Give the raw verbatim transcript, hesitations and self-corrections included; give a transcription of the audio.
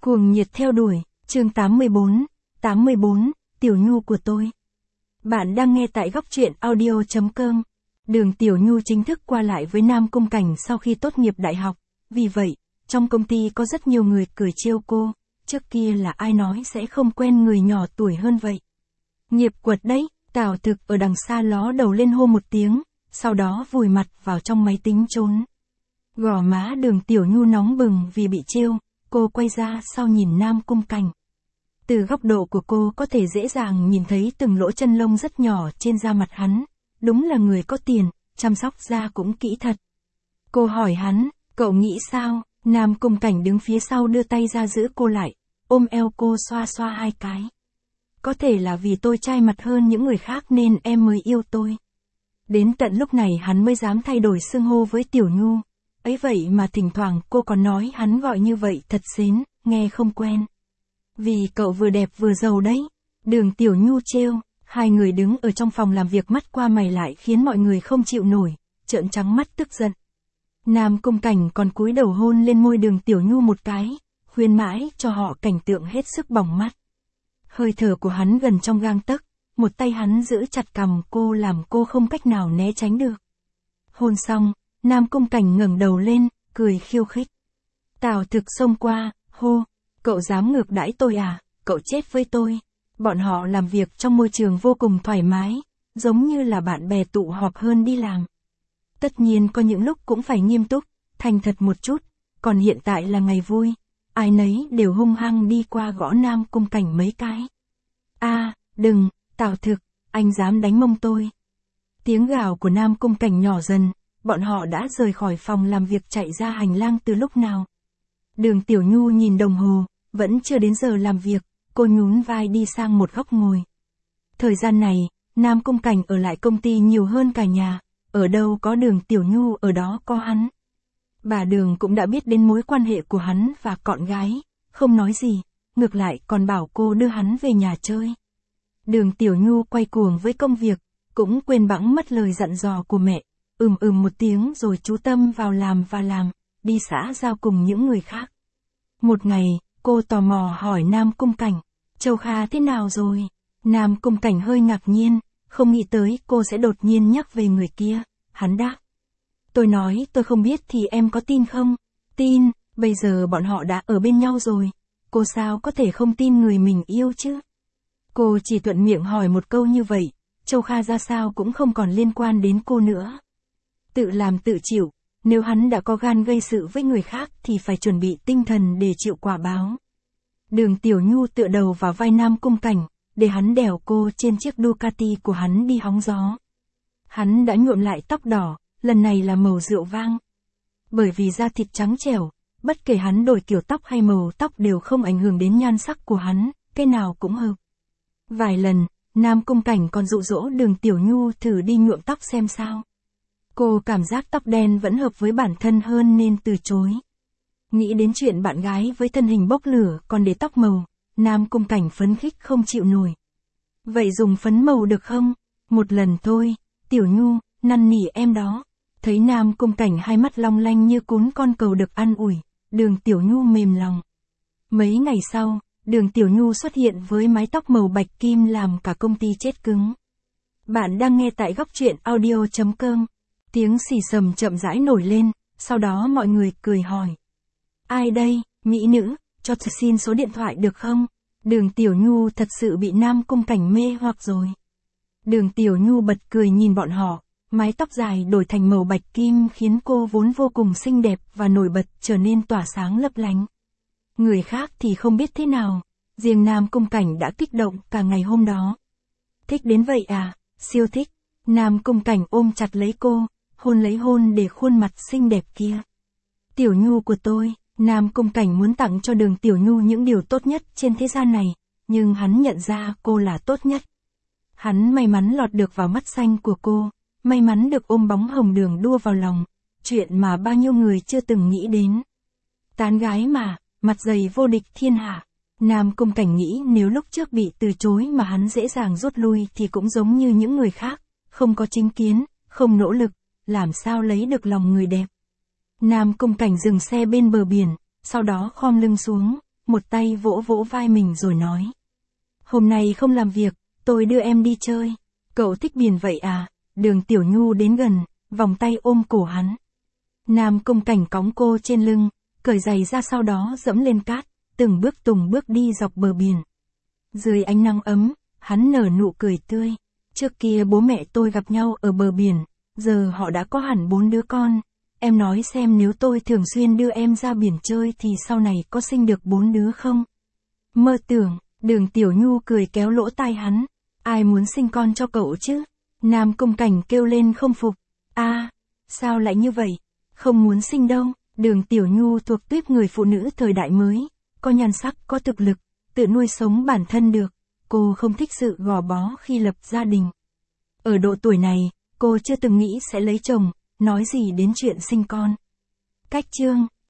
Cuồng nhiệt theo đuổi, chương tám mươi bốn, tám mươi bốn, Tiểu Nhu của tôi. Bạn đang nghe tại góc truyện audio chấm com. Đường Tiểu Nhu chính thức qua lại với Nam Cung Cảnh sau khi tốt nghiệp đại học, vì vậy, trong công ty có rất nhiều người cười trêu cô, trước kia là ai nói sẽ không quen người nhỏ tuổi hơn vậy. Nghiệp quật đấy, Tào Thực ở đằng xa ló đầu lên hô một tiếng, sau đó vùi mặt vào trong máy tính trốn. Gò má Đường Tiểu Nhu nóng bừng vì bị trêu, cô quay ra sau nhìn Nam Cung Cảnh. Từ góc độ của cô có thể dễ dàng nhìn thấy từng lỗ chân lông rất nhỏ trên da mặt hắn, đúng là người có tiền, chăm sóc da cũng kỹ thật. Cô hỏi hắn, cậu nghĩ sao? Nam Cung Cảnh đứng phía sau đưa tay ra giữ cô lại, ôm eo cô xoa xoa hai cái. Có thể là vì tôi trai mặt hơn những người khác nên em mới yêu tôi. Đến tận lúc này hắn mới dám thay đổi xưng hô với Tiểu Nhu. Ấy vậy mà thỉnh thoảng cô còn nói hắn gọi như vậy thật xến, nghe không quen. Vì cậu vừa đẹp vừa giàu đấy. Đường Tiểu Nhu trêu, hai người đứng ở trong phòng làm việc mắt qua mày lại khiến mọi người không chịu nổi, trợn trắng mắt tức giận. Nam Cung Cảnh còn cúi đầu hôn lên môi Đường Tiểu Nhu một cái, khuyên mãi cho họ cảnh tượng hết sức bỏng mắt. Hơi thở của hắn gần trong gang tấc, một tay hắn giữ chặt cằm cô làm cô không cách nào né tránh được. Hôn xong, Nam Cung Cảnh ngẩng đầu lên, cười khiêu khích. Tào Thực xông qua, hô, cậu dám ngược đãi tôi à, cậu chết với tôi. Bọn họ làm việc trong môi trường vô cùng thoải mái, giống như là bạn bè tụ họp hơn đi làm. Tất nhiên có những lúc cũng phải nghiêm túc, thành thật một chút, còn hiện tại là ngày vui, ai nấy đều hung hăng đi qua gõ Nam Cung Cảnh mấy cái. A, à, đừng, Tào Thực, anh dám đánh mông tôi. Tiếng gào của Nam Cung Cảnh nhỏ dần. Bọn họ đã rời khỏi phòng làm việc chạy ra hành lang từ lúc nào. Đường Tiểu Nhu nhìn đồng hồ, vẫn chưa đến giờ làm việc, cô nhún vai đi sang một góc ngồi. Thời gian này, Nam Cung Cảnh ở lại công ty nhiều hơn cả nhà, ở đâu có Đường Tiểu Nhu ở đó có hắn. Bà Đường cũng đã biết đến mối quan hệ của hắn và con gái, không nói gì, ngược lại còn bảo cô đưa hắn về nhà chơi. Đường Tiểu Nhu quay cuồng với công việc, cũng quên bẵng mất lời dặn dò của mẹ. Ừm ừm một tiếng rồi chú tâm vào làm và làm, đi xã giao cùng những người khác. Một ngày, cô tò mò hỏi Nam Cung Cảnh, Châu Kha thế nào rồi? Nam Cung Cảnh hơi ngạc nhiên, không nghĩ tới cô sẽ đột nhiên nhắc về người kia, hắn đáp. Tôi nói tôi không biết thì em có tin không? Tin, bây giờ bọn họ đã ở bên nhau rồi, cô sao có thể không tin người mình yêu chứ? Cô chỉ thuận miệng hỏi một câu như vậy, Châu Kha ra sao cũng không còn liên quan đến cô nữa. Tự làm tự chịu, nếu hắn đã có gan gây sự với người khác thì phải chuẩn bị tinh thần để chịu quả báo. Đường Tiểu Nhu tựa đầu vào vai Nam Cung Cảnh, để hắn đèo cô trên chiếc Ducati của hắn đi hóng gió. Hắn đã nhuộm lại tóc đỏ, lần này là màu rượu vang. Bởi vì da thịt trắng trẻo, bất kể hắn đổi kiểu tóc hay màu tóc đều không ảnh hưởng đến nhan sắc của hắn, cái nào cũng hợp. Vài lần, Nam Cung Cảnh còn dụ dỗ Đường Tiểu Nhu thử đi nhuộm tóc xem sao. Cô cảm giác tóc đen vẫn hợp với bản thân hơn nên từ chối. Nghĩ đến chuyện bạn gái với thân hình bốc lửa còn để tóc màu, Nam Cung Cảnh phấn khích không chịu nổi. Vậy dùng phấn màu được không? Một lần thôi, Tiểu Nhu, năn nỉ em đó. Thấy Nam Cung Cảnh hai mắt long lanh như cún con cầu được ăn ủi, Đường Tiểu Nhu mềm lòng. Mấy ngày sau, Đường Tiểu Nhu xuất hiện với mái tóc màu bạch kim làm cả công ty chết cứng. Bạn đang nghe tại góc truyện audio chấm com. Tiếng xì xầm chậm rãi nổi lên, sau đó mọi người cười hỏi. Ai đây, mỹ nữ, cho tôi xin số điện thoại được không? Đường Tiểu Nhu thật sự bị Nam Cung Cảnh mê hoặc rồi. Đường Tiểu Nhu bật cười nhìn bọn họ, mái tóc dài đổi thành màu bạch kim khiến cô vốn vô cùng xinh đẹp và nổi bật trở nên tỏa sáng lấp lánh. Người khác thì không biết thế nào, riêng Nam Cung Cảnh đã kích động cả ngày hôm đó. Thích đến vậy à, siêu thích. Nam Cung Cảnh ôm chặt lấy cô, hôn lấy hôn để khuôn mặt xinh đẹp kia. Tiểu Nhu của tôi, Nam Cung Cảnh muốn tặng cho Đường Tiểu Nhu những điều tốt nhất trên thế gian này, nhưng hắn nhận ra cô là tốt nhất. Hắn may mắn lọt được vào mắt xanh của cô, may mắn được ôm bóng hồng đường đua vào lòng, chuyện mà bao nhiêu người chưa từng nghĩ đến. Tán gái mà, mặt dày vô địch thiên hạ. Nam Cung Cảnh nghĩ nếu lúc trước bị từ chối mà hắn dễ dàng rút lui thì cũng giống như những người khác, không có chính kiến, không nỗ lực, làm sao lấy được lòng người đẹp. Nam Cung Cảnh dừng xe bên bờ biển, sau đó khom lưng xuống, một tay vỗ vỗ vai mình rồi nói. Hôm nay không làm việc, tôi đưa em đi chơi. Cậu thích biển vậy à? Đường Tiểu Nhu đến gần, vòng tay ôm cổ hắn. Nam Cung Cảnh cõng cô trên lưng, cởi giày ra sau đó dẫm lên cát, từng bước từng bước đi dọc bờ biển. Dưới ánh nắng ấm, hắn nở nụ cười tươi. Trước kia bố mẹ tôi gặp nhau ở bờ biển, giờ họ đã có hẳn bốn đứa con. Em nói xem nếu tôi thường xuyên đưa em ra biển chơi thì sau này có sinh được bốn đứa không? Mơ tưởng, Đường Tiểu Nhu cười kéo lỗ tai hắn. Ai muốn sinh con cho cậu chứ? Nam Cung Cảnh kêu lên không phục. A, à, sao lại như vậy? Không muốn sinh đâu. Đường Tiểu Nhu thuộc tuýp người phụ nữ thời đại mới, có nhan sắc, có thực lực, tự nuôi sống bản thân được. Cô không thích sự gò bó khi lập gia đình. Ở độ tuổi này, cô chưa từng nghĩ sẽ lấy chồng, nói gì đến chuyện sinh con. Cách chương